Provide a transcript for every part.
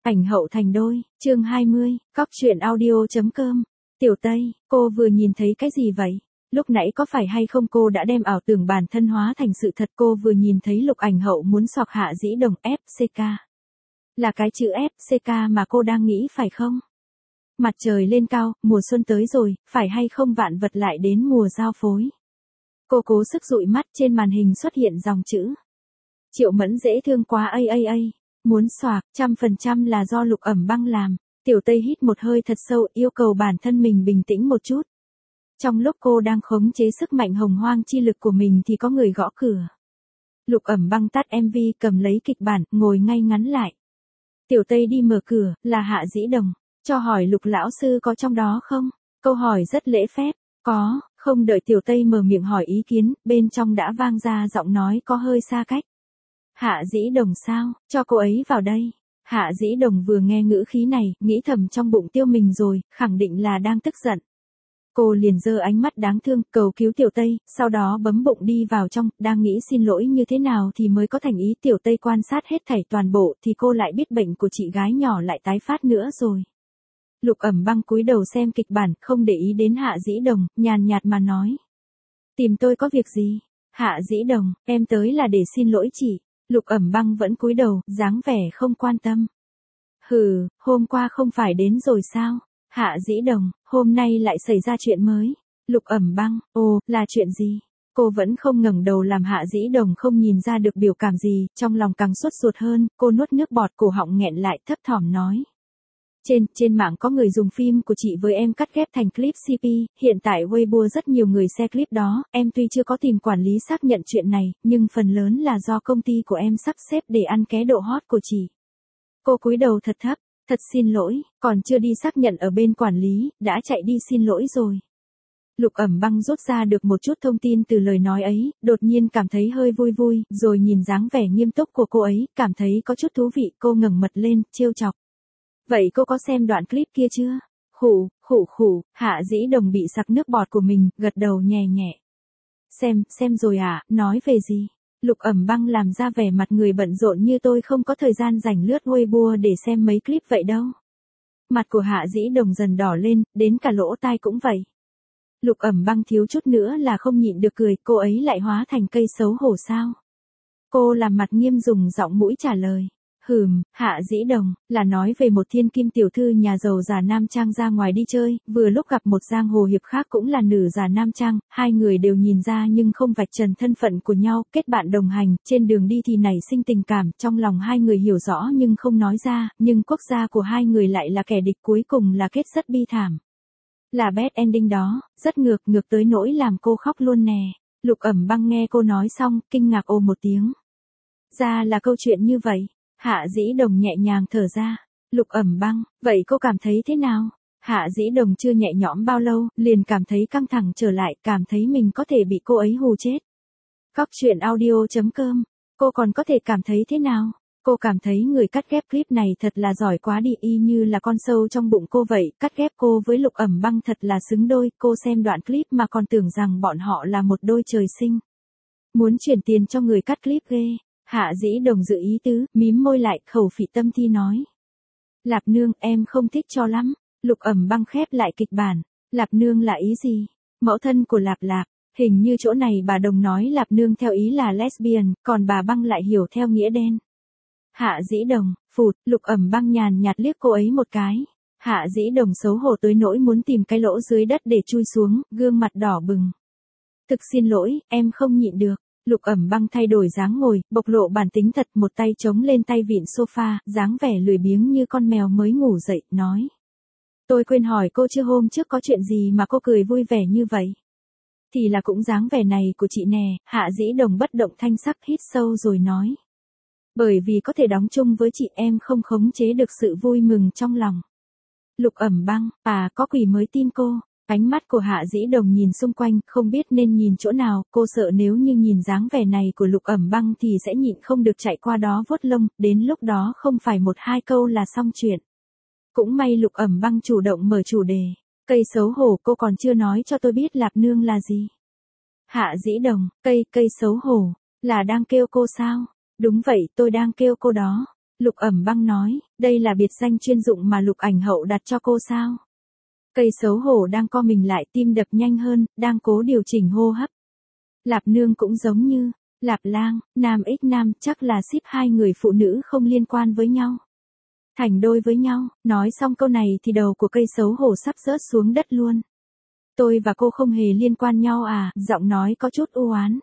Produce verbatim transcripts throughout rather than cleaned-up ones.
Ảnh hậu thành đôi, chương hai mươi, cóc truyện audio.com. Tiểu Tây, cô vừa nhìn thấy cái gì vậy? Lúc nãy có phải hay không cô đã đem ảo tưởng bản thân hóa thành sự thật? Cô vừa nhìn thấy Lục ảnh hậu muốn xọc Hạ Dĩ Đồng ép xê ca. Là cái chữ ép xê ca mà cô đang nghĩ phải không? Mặt trời lên cao, mùa xuân tới rồi, phải hay không vạn vật lại đến mùa giao phối. Cô cố sức dụi mắt, trên màn hình xuất hiện dòng chữ. Triệu Mẫn dễ thương quá a a a. Muốn xoạc, trăm phần trăm là do Lục Ẩm Băng làm. Tiểu Tây hít một hơi thật sâu, yêu cầu bản thân mình bình tĩnh một chút. Trong lúc cô đang khống chế sức mạnh hồng hoang chi lực của mình thì có người gõ cửa. Lục Ẩm Băng tắt em vê, cầm lấy kịch bản, ngồi ngay ngắn lại. Tiểu Tây đi mở cửa, là Hạ Dĩ Đồng. Cho hỏi Lục lão sư có trong đó không? Câu hỏi rất lễ phép. Có, không đợi Tiểu Tây mở miệng hỏi ý kiến, bên trong đã vang ra giọng nói có hơi xa cách. Hạ Dĩ Đồng sao, cho cô ấy vào đây. Hạ Dĩ Đồng vừa nghe ngữ khí này, nghĩ thầm trong bụng tiêu mình rồi, khẳng định là đang tức giận. Cô liền giơ ánh mắt đáng thương, cầu cứu Tiểu Tây, sau đó bấm bụng đi vào trong, đang nghĩ xin lỗi như thế nào thì mới có thành ý. Tiểu Tây quan sát hết thảy toàn bộ thì cô lại biết bệnh của chị gái nhỏ lại tái phát nữa rồi. Lục Ẩm Băng cúi đầu xem kịch bản, không để ý đến Hạ Dĩ Đồng, nhàn nhạt mà nói. Tìm tôi có việc gì? Hạ Dĩ Đồng, em tới là để xin lỗi chị. Lục Ẩm Băng vẫn cúi đầu, dáng vẻ không quan tâm. Hừ, hôm qua không phải đến rồi sao? Hạ Dĩ Đồng, hôm nay lại xảy ra chuyện mới. Lục Ẩm Băng, ồ, là chuyện gì? Cô vẫn không ngẩng đầu làm Hạ Dĩ Đồng không nhìn ra được biểu cảm gì, trong lòng càng sốt ruột hơn, cô nuốt nước bọt, cổ họng nghẹn lại, thấp thỏm nói. Trên, trên mạng có người dùng phim của chị với em cắt ghép thành clip xê pê, hiện tại Weibo rất nhiều người share clip đó, em tuy chưa có tìm quản lý xác nhận chuyện này, nhưng phần lớn là do công ty của em sắp xếp để ăn ké độ hot của chị. Cô cúi đầu thật thấp, thật xin lỗi, còn chưa đi xác nhận ở bên quản lý, đã chạy đi xin lỗi rồi. Lục Ẩm Băng rút ra được một chút thông tin từ lời nói ấy, đột nhiên cảm thấy hơi vui vui, rồi nhìn dáng vẻ nghiêm túc của cô ấy, cảm thấy có chút thú vị, cô ngẩng mặt lên, trêu chọc. Vậy cô có xem đoạn clip kia chưa? Khủ, khủ khủ, Hạ Dĩ Đồng bị sặc nước bọt của mình, gật đầu nhẹ nhẹ. Xem, xem rồi à, nói về gì? Lục Ẩm Băng làm ra vẻ mặt người bận rộn như tôi không có thời gian rảnh lướt Weibo để xem mấy clip vậy đâu. Mặt của Hạ Dĩ Đồng dần đỏ lên, đến cả lỗ tai cũng vậy. Lục Ẩm Băng thiếu chút nữa là không nhịn được cười, cô ấy lại hóa thành cây xấu hổ sao? Cô làm mặt nghiêm dùng giọng mũi trả lời. Hừm, Hạ Dĩ Đồng, là nói về một thiên kim tiểu thư nhà giàu già nam trang ra ngoài đi chơi, vừa lúc gặp một giang hồ hiệp khác cũng là nữ già nam trang, hai người đều nhìn ra nhưng không vạch trần thân phận của nhau, kết bạn đồng hành, trên đường đi thì nảy sinh tình cảm, trong lòng hai người hiểu rõ nhưng không nói ra, nhưng quốc gia của hai người lại là kẻ địch, cuối cùng là kết rất bi thảm. Là bad ending đó, rất ngược, ngược tới nỗi làm cô khóc luôn nè. Lục Ẩm Băng nghe cô nói xong, kinh ngạc ồ một tiếng. Ra là câu chuyện như vậy. Hạ Dĩ Đồng nhẹ nhàng thở ra. Lục Ẩm Băng, vậy cô cảm thấy thế nào? Hạ Dĩ Đồng chưa nhẹ nhõm bao lâu, liền cảm thấy căng thẳng trở lại, cảm thấy mình có thể bị cô ấy hù chết. Cóc truyện audio.com, cô còn có thể cảm thấy thế nào? Cô cảm thấy người cắt ghép clip này thật là giỏi quá đi, y như là con sâu trong bụng cô vậy, cắt ghép cô với Lục Ẩm Băng thật là xứng đôi, cô xem đoạn clip mà còn tưởng rằng bọn họ là một đôi trời sinh. Muốn chuyển tiền cho người cắt clip ghê. Hạ Dĩ Đồng dự ý tứ, mím môi lại, khẩu phị tâm thi nói. Lạp nương, em không thích cho lắm. Lục Ẩm Băng khép lại kịch bản. Lạp nương là ý gì? Mẫu thân của Lạp Lạp. Hình như chỗ này bà Đồng nói Lạp nương theo ý là lesbian, còn bà Băng lại hiểu theo nghĩa đen. Hạ Dĩ Đồng, phụt, Lục Ẩm Băng nhàn nhạt liếc cô ấy một cái. Hạ Dĩ Đồng xấu hổ tới nỗi muốn tìm cái lỗ dưới đất để chui xuống, gương mặt đỏ bừng. Thực xin lỗi, em không nhịn được. Lục Ẩm Băng thay đổi dáng ngồi, bộc lộ bản tính thật, một tay chống lên tay vịn sofa, dáng vẻ lười biếng như con mèo mới ngủ dậy, nói. Tôi quên hỏi cô chưa, hôm trước có chuyện gì mà cô cười vui vẻ như vậy? Thì là cũng dáng vẻ này của chị nè. Hạ Dĩ Đồng bất động thanh sắc hít sâu rồi nói. Bởi vì có thể đóng chung với chị em không khống chế được sự vui mừng trong lòng. Lục Ẩm Băng, à có quỷ mới tin cô. Ánh mắt của Hạ Dĩ Đồng nhìn xung quanh, không biết nên nhìn chỗ nào, cô sợ nếu như nhìn dáng vẻ này của Lục Ẩm Băng thì sẽ nhịn không được chạy qua đó vuốt lông, đến lúc đó không phải một hai câu là xong chuyện. Cũng may Lục Ẩm Băng chủ động mở chủ đề. Cây xấu hổ, cô còn chưa nói cho tôi biết Lạp nương là gì. Hạ Dĩ Đồng, cây, cây xấu hổ, là đang kêu cô sao? Đúng vậy, tôi đang kêu cô đó. Lục Ẩm Băng nói, đây là biệt danh chuyên dụng mà Lục Ảnh Hậu đặt cho cô sao? Cây xấu hổ đang co mình lại, tim đập nhanh hơn, đang cố điều chỉnh hô hấp. Lạp Nương cũng giống như, Lạp Lang, nam ích nam, chắc là ship hai người phụ nữ không liên quan với nhau. Thành đôi với nhau, nói xong câu này thì đầu của cây xấu hổ sắp rớt xuống đất luôn. Tôi và cô không hề liên quan nhau à, giọng nói có chút u oán.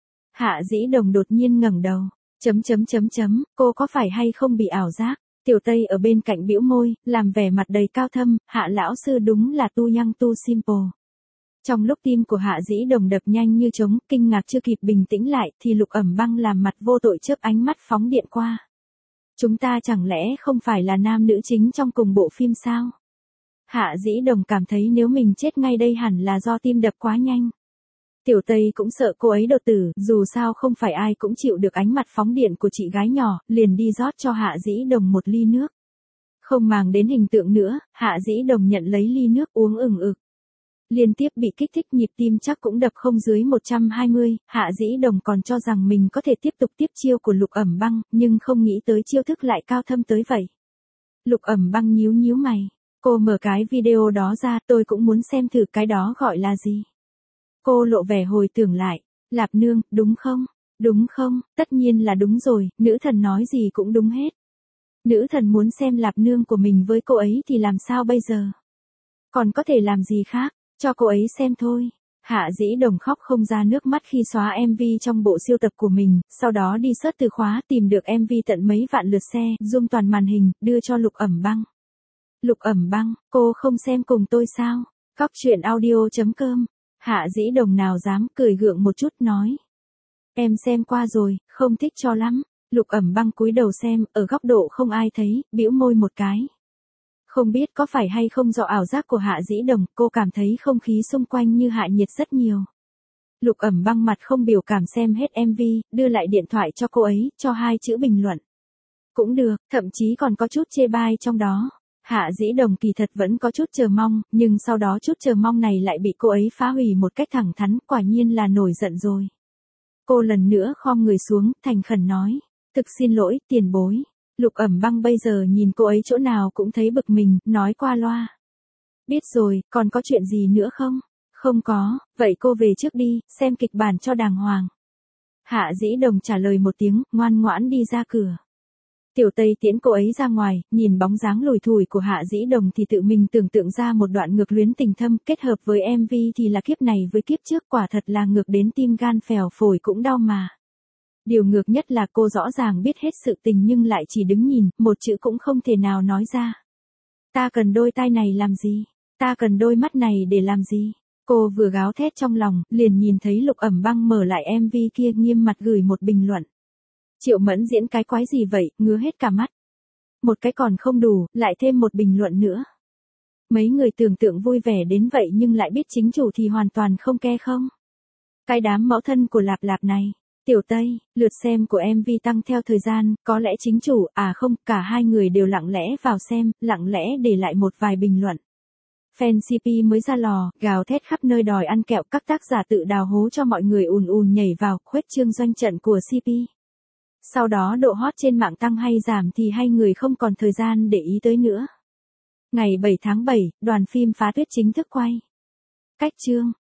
Hạ Dĩ Đồng đột nhiên ngẩng đầu, chấm chấm chấm chấm, cô có phải hay không bị ảo giác? Tiểu Tây ở bên cạnh bĩu môi, làm vẻ mặt đầy cao thâm, Hạ lão sư đúng là tu young tu simple. Trong lúc tim của Hạ Dĩ Đồng đập nhanh như trống, kinh ngạc chưa kịp bình tĩnh lại, thì Lục Ẩm Băng làm mặt vô tội chớp ánh mắt phóng điện qua. Chúng ta chẳng lẽ không phải là nam nữ chính trong cùng bộ phim sao? Hạ Dĩ Đồng cảm thấy nếu mình chết ngay đây hẳn là do tim đập quá nhanh. Tiểu Tây cũng sợ cô ấy đột tử, dù sao không phải ai cũng chịu được ánh mặt phóng điện của chị gái nhỏ, liền đi rót cho Hạ Dĩ Đồng một ly nước. Không màng đến hình tượng nữa, Hạ Dĩ Đồng nhận lấy ly nước uống ừng ực. Liên tiếp bị kích thích, nhịp tim chắc cũng đập không dưới một trăm hai mươi, Hạ Dĩ Đồng còn cho rằng mình có thể tiếp tục tiếp chiêu của Lục Ẩm Băng, nhưng không nghĩ tới chiêu thức lại cao thâm tới vậy. Lục Ẩm Băng nhíu nhíu mày, cô mở cái video đó ra, tôi cũng muốn xem thử cái đó gọi là gì. Cô lộ vẻ hồi tưởng lại, Lạp Nương, đúng không? Đúng không? Tất nhiên là đúng rồi, nữ thần nói gì cũng đúng hết. Nữ thần muốn xem Lạp Nương của mình với cô ấy thì làm sao bây giờ? Còn có thể làm gì khác, cho cô ấy xem thôi. Hạ Dĩ Đồng khóc không ra nước mắt khi xóa em vê trong bộ siêu tập của mình, sau đó đi search từ khóa tìm được em vê tận mấy vạn lượt share, zoom toàn màn hình, đưa cho Lục Ẩm Băng. Lục Ẩm Băng, cô không xem cùng tôi sao? Cóc truyện audio chấm com. Hạ Dĩ Đồng nào dám, cười gượng một chút nói. Em xem qua rồi, không thích cho lắm. Lục Ẩm Băng cúi đầu xem, ở góc độ không ai thấy, bĩu môi một cái. Không biết có phải hay không do ảo giác của Hạ Dĩ Đồng, cô cảm thấy không khí xung quanh như hạ nhiệt rất nhiều. Lục Ẩm Băng mặt không biểu cảm xem hết em vê, đưa lại điện thoại cho cô ấy, cho hai chữ bình luận. Cũng được, thậm chí còn có chút chê bai trong đó. Hạ Dĩ Đồng kỳ thật vẫn có chút chờ mong, nhưng sau đó chút chờ mong này lại bị cô ấy phá hủy một cách thẳng thắn, quả nhiên là nổi giận rồi. Cô lần nữa khom người xuống, thành khẩn nói, thực xin lỗi, tiền bối. Lục Ẩm Băng bây giờ nhìn cô ấy chỗ nào cũng thấy bực mình, nói qua loa. Biết rồi, còn có chuyện gì nữa không? Không có, vậy cô về trước đi, xem kịch bản cho đàng hoàng. Hạ Dĩ Đồng trả lời một tiếng, ngoan ngoãn đi ra cửa. Tiểu Tây tiễn cô ấy ra ngoài, nhìn bóng dáng lùi thủi của Hạ Dĩ Đồng thì tự mình tưởng tượng ra một đoạn ngược luyến tình thâm, kết hợp với em vê thì là kiếp này với kiếp trước, quả thật là ngược đến tim gan phèo phổi cũng đau mà. Điều ngược nhất là cô rõ ràng biết hết sự tình nhưng lại chỉ đứng nhìn, một chữ cũng không thể nào nói ra. Ta cần đôi tai này làm gì? Ta cần đôi mắt này để làm gì? Cô vừa gào thét trong lòng, liền nhìn thấy Lục Ẩm Băng mở lại em vê kia nghiêm mặt gửi một bình luận. Triệu Mẫn diễn cái quái gì vậy, ngứa hết cả mắt. Một cái còn không đủ, lại thêm một bình luận nữa. Mấy người tưởng tượng vui vẻ đến vậy nhưng lại biết chính chủ thì hoàn toàn không ke không. Cái đám mẫu thân của Lạp Lạp này. Tiểu Tây, lượt xem của em vê tăng theo thời gian, có lẽ chính chủ, à không, cả hai người đều lặng lẽ vào xem, lặng lẽ để lại một vài bình luận. Fan xê pê mới ra lò, gào thét khắp nơi đòi ăn kẹo, các tác giả tự đào hố cho mọi người ùn ùn nhảy vào, khuếch trương doanh trận của xê pê. Sau đó độ hot trên mạng tăng hay giảm thì hai người không còn thời gian để ý tới nữa. Ngày bảy tháng bảy, đoàn phim Phá Tuyết chính thức quay. Cách chương